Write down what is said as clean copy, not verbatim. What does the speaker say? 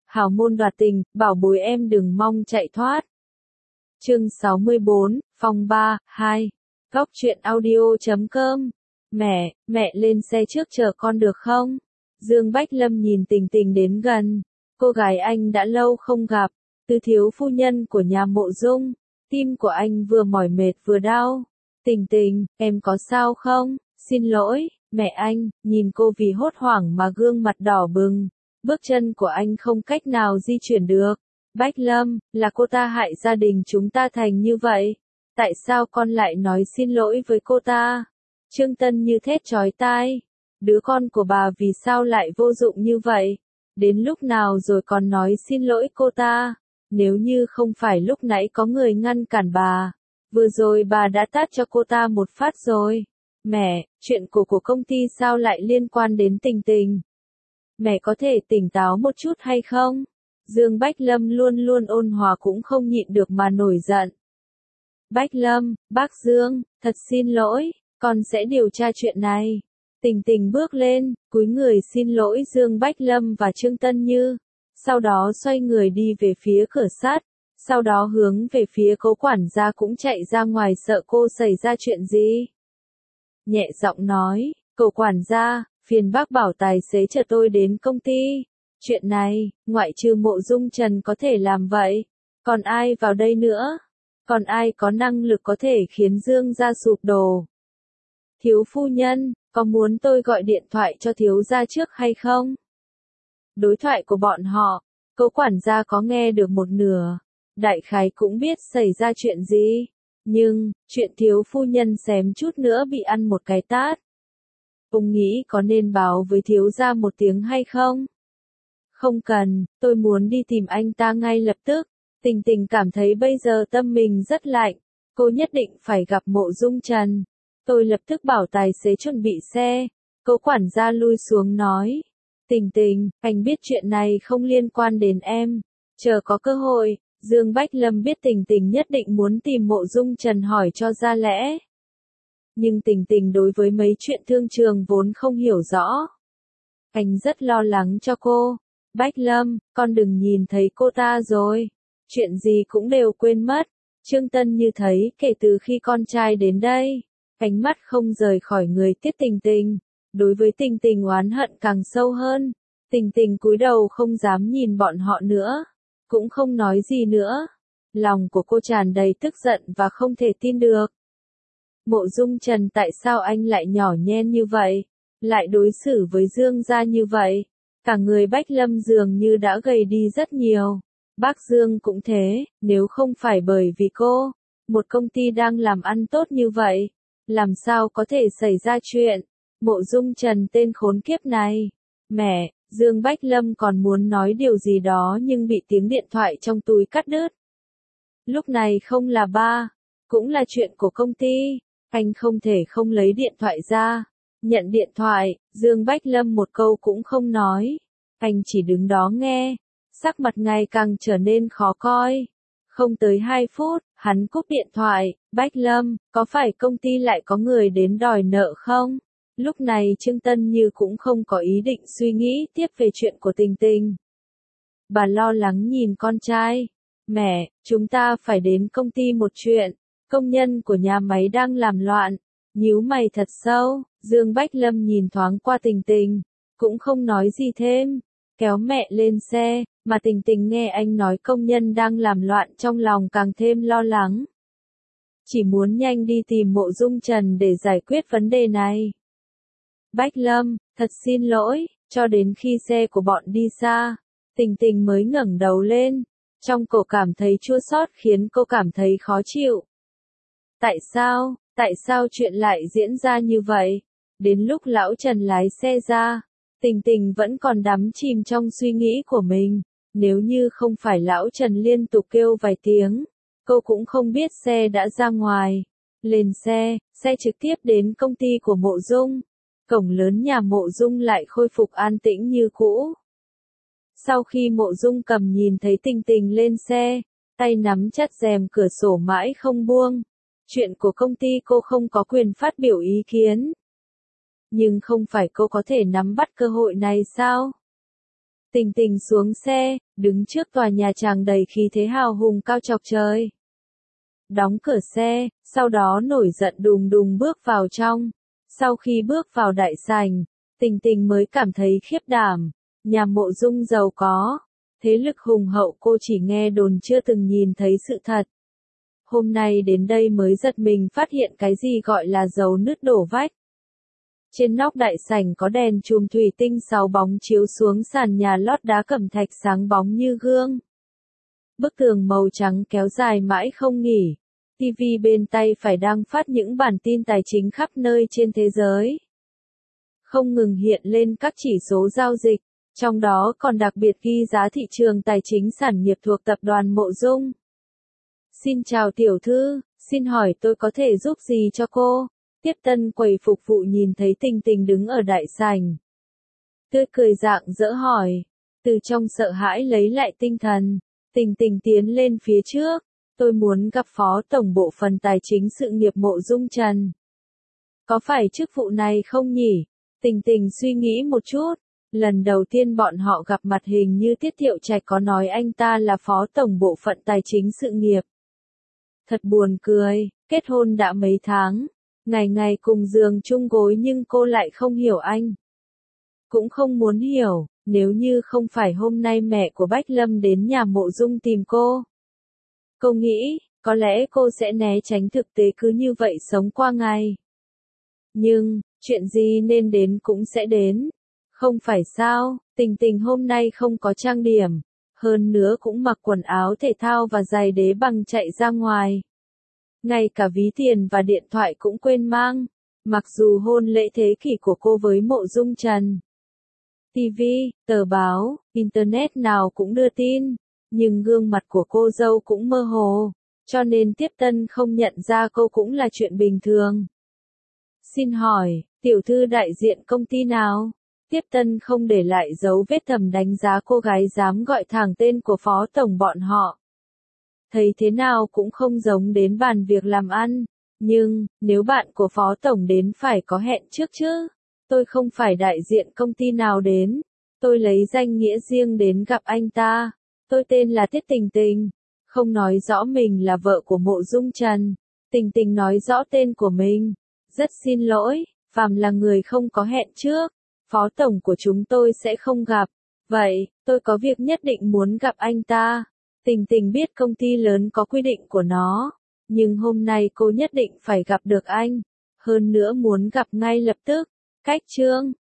hào môn đoạt tình, bảo bối em đừng mong chạy thoát. Chương 64, phòng 3, 2. Góc truyện audio.com. Mẹ lên xe trước chờ con được không? Dương Bách Lâm nhìn Tình Tình đến gần. Cô gái anh đã lâu không gặp, Tứ thiếu phu nhân của nhà Mộ Dung. Tim của anh vừa mỏi mệt vừa đau. Tình Tình, em có sao không? Xin lỗi, mẹ anh, nhìn cô vì hốt hoảng mà gương mặt đỏ bừng. Bước chân của anh không cách nào di chuyển được. Bách Lâm, là cô ta hại gia đình chúng ta thành như vậy. Tại sao con lại nói xin lỗi với cô ta? Trương Tân như thét chói tai. Đứa con của bà vì sao lại vô dụng như vậy? Đến lúc nào rồi còn nói xin lỗi cô ta? Nếu như không phải lúc nãy có người ngăn cản bà, vừa rồi bà đã tát cho cô ta một phát rồi. Mẹ, chuyện của công ty sao lại liên quan đến Tình Tình? Mẹ có thể tỉnh táo một chút hay không? Dương Bách Lâm luôn luôn ôn hòa cũng không nhịn được mà nổi giận. Bách Lâm, bác Dương, thật xin lỗi, con sẽ điều tra chuyện này. Tình Tình bước lên, cúi người xin lỗi Dương Bách Lâm và Trương Tân Như. Sau đó xoay người đi về phía cửa sắt. Sau đó hướng về phía Cố quản gia cũng chạy ra ngoài sợ cô xảy ra chuyện gì. Nhẹ giọng nói, Cố quản gia, phiền bác bảo tài xế chở tôi đến công ty. Chuyện này, ngoại trừ Mộ Dung Trần có thể làm vậy. Còn ai vào đây nữa? Còn ai có năng lực có thể khiến Dương gia sụp đổ? Thiếu phu nhân, có muốn tôi gọi điện thoại cho thiếu gia trước hay không? Đối thoại của bọn họ, Cố quản gia có nghe được một nửa. Đại khái cũng biết xảy ra chuyện gì. Nhưng, chuyện thiếu phu nhân xém chút nữa bị ăn một cái tát. Ông nghĩ có nên báo với thiếu gia một tiếng hay không? Không cần, tôi muốn đi tìm anh ta ngay lập tức. Tình Tình cảm thấy bây giờ tâm mình rất lạnh. Cô nhất định phải gặp Mộ Dung Trần. Tôi lập tức bảo tài xế chuẩn bị xe. Cố quản gia lui xuống nói. Tình Tình, anh biết chuyện này không liên quan đến em. Chờ có cơ hội, Dương Bách Lâm biết Tình Tình nhất định muốn tìm Mộ Dung Trần hỏi cho ra lẽ. Nhưng Tình Tình đối với mấy chuyện thương trường vốn không hiểu rõ. Anh rất lo lắng cho cô. Bách Lâm, con đừng nhìn thấy cô ta rồi. Chuyện gì cũng đều quên mất. Trương Tân Như thấy kể từ khi con trai đến đây, ánh mắt không rời khỏi người Tiết Tình Tình. Đối với Tình Tình oán hận càng sâu hơn. Tình Tình cúi đầu không dám nhìn bọn họ nữa. Cũng không nói gì nữa. Lòng của cô tràn đầy tức giận và không thể tin được. Mộ Dung Trần tại sao anh lại nhỏ nhen như vậy? Lại đối xử với Dương gia như vậy? Cả người Bách Lâm dường như đã gầy đi rất nhiều. Bác Dương cũng thế, nếu không phải bởi vì cô, một công ty đang làm ăn tốt như vậy, làm sao có thể xảy ra chuyện? Mộ Dung Trần tên khốn kiếp này. Mẹ, Dương Bách Lâm còn muốn nói điều gì đó nhưng bị tiếng điện thoại trong túi cắt đứt. Lúc này không là ba, cũng là chuyện của công ty, anh không thể không lấy điện thoại ra. Nhận điện thoại, Dương Bách Lâm một câu cũng không nói. Anh chỉ đứng đó nghe, sắc mặt ngày càng trở nên khó coi. Không tới 2 phút, hắn cúp điện thoại. Bách Lâm, có phải công ty lại có người đến đòi nợ không? Lúc này Trương Tân Như cũng không có ý định suy nghĩ tiếp về chuyện của Tình Tình. Bà lo lắng nhìn con trai. Mẹ, chúng ta phải đến công ty một chuyện. Công nhân của nhà máy đang làm loạn. Nhíu mày thật sâu, Dương Bách Lâm nhìn thoáng qua Tình Tình. Cũng không nói gì thêm. Kéo mẹ lên xe, mà Tình Tình nghe anh nói công nhân đang làm loạn trong lòng càng thêm lo lắng. Chỉ muốn nhanh đi tìm Mộ Dung Trần để giải quyết vấn đề này. Bách Lâm, thật xin lỗi, cho đến khi xe của bọn đi xa, Tình Tình mới ngẩng đầu lên. Trong cổ cảm thấy chua xót khiến cô cảm thấy khó chịu. Tại sao chuyện lại diễn ra như vậy? Đến lúc lão Trần lái xe ra, Tình Tình vẫn còn đắm chìm trong suy nghĩ của mình. Nếu như không phải lão Trần liên tục kêu vài tiếng, cô cũng không biết xe đã ra ngoài. Lên xe, xe trực tiếp đến công ty của Mộ Dung. Cổng lớn nhà Mộ Dung lại khôi phục an tĩnh như cũ. Sau khi Mộ Dung Cầm nhìn thấy Tình Tình lên xe, tay nắm chặt rèm cửa sổ mãi không buông. Chuyện của công ty cô không có quyền phát biểu ý kiến. Nhưng không phải cô có thể nắm bắt cơ hội này sao? Tình Tình xuống xe, đứng trước tòa nhà tràn đầy khí thế hào hùng cao chọc trời. Đóng cửa xe, sau đó nổi giận đùng đùng bước vào trong. Sau khi bước vào đại sảnh, Tình Tình mới cảm thấy khiếp đảm. Nhà Mộ Dung giàu có, thế lực hùng hậu cô chỉ nghe đồn chưa từng nhìn thấy sự thật. Hôm nay đến đây mới giật mình phát hiện cái gì gọi là dấu nứt đổ vách. Trên nóc đại sảnh có đèn chùm thủy tinh 6 bóng chiếu xuống sàn nhà lót đá cẩm thạch sáng bóng như gương. Bức tường màu trắng kéo dài mãi không nghỉ. TV bên tay phải đang phát những bản tin tài chính khắp nơi trên thế giới. Không ngừng hiện lên các chỉ số giao dịch, trong đó còn đặc biệt ghi giá thị trường tài chính sản nghiệp thuộc tập đoàn Mộ Dung. Xin chào tiểu thư, xin hỏi tôi có thể giúp gì cho cô? Tiếp tân quầy phục vụ nhìn thấy Tình Tình đứng ở đại sảnh. Tươi cười rạng rỡ hỏi, từ trong sợ hãi lấy lại tinh thần, Tình Tình tiến lên phía trước, tôi muốn gặp phó tổng bộ phận tài chính sự nghiệp Mộ Dung Trần. Có phải chức vụ này không nhỉ? Tình Tình suy nghĩ một chút, lần đầu tiên bọn họ gặp mặt hình như Tiết Thiệu Trạch có nói anh ta là phó tổng bộ phận tài chính sự nghiệp. Thật buồn cười, kết hôn đã mấy tháng, ngày ngày cùng giường chung gối nhưng cô lại không hiểu anh. Cũng không muốn hiểu, nếu như không phải hôm nay mẹ của Bách Lâm đến nhà Mộ Dung tìm cô. Cô nghĩ, có lẽ cô sẽ né tránh thực tế cứ như vậy sống qua ngày. Nhưng, chuyện gì nên đến cũng sẽ đến. Không phải sao, Tình Tình hôm nay không có trang điểm. Hơn nữa cũng mặc quần áo thể thao và giày đế bằng chạy ra ngoài. Ngay cả ví tiền và điện thoại cũng quên mang. Mặc dù hôn lễ thế kỷ của cô với Mộ Dung Trần. TV, tờ báo, Internet nào cũng đưa tin. Nhưng gương mặt của cô dâu cũng mơ hồ. Cho nên tiếp tân không nhận ra cô cũng là chuyện bình thường. Xin hỏi, tiểu thư đại diện công ty nào? Tiếp tân không để lại dấu vết thầm đánh giá cô gái dám gọi thẳng tên của phó tổng bọn họ. Thấy thế nào cũng không giống đến bàn việc làm ăn. Nhưng, nếu bạn của phó tổng đến phải có hẹn trước chứ. Tôi không phải đại diện công ty nào đến. Tôi lấy danh nghĩa riêng đến gặp anh ta. Tôi tên là Tiết Tình Tình. Không nói rõ mình là vợ của Mộ Dung Trần. Tình Tình nói rõ tên của mình. Rất xin lỗi, phàm là người không có hẹn trước. Phó tổng của chúng tôi sẽ không gặp. Vậy, tôi có việc nhất định muốn gặp anh ta. Tình Tình biết công ty lớn có quy định của nó. Nhưng hôm nay cô nhất định phải gặp được anh. Hơn nữa muốn gặp ngay lập tức. Cách chương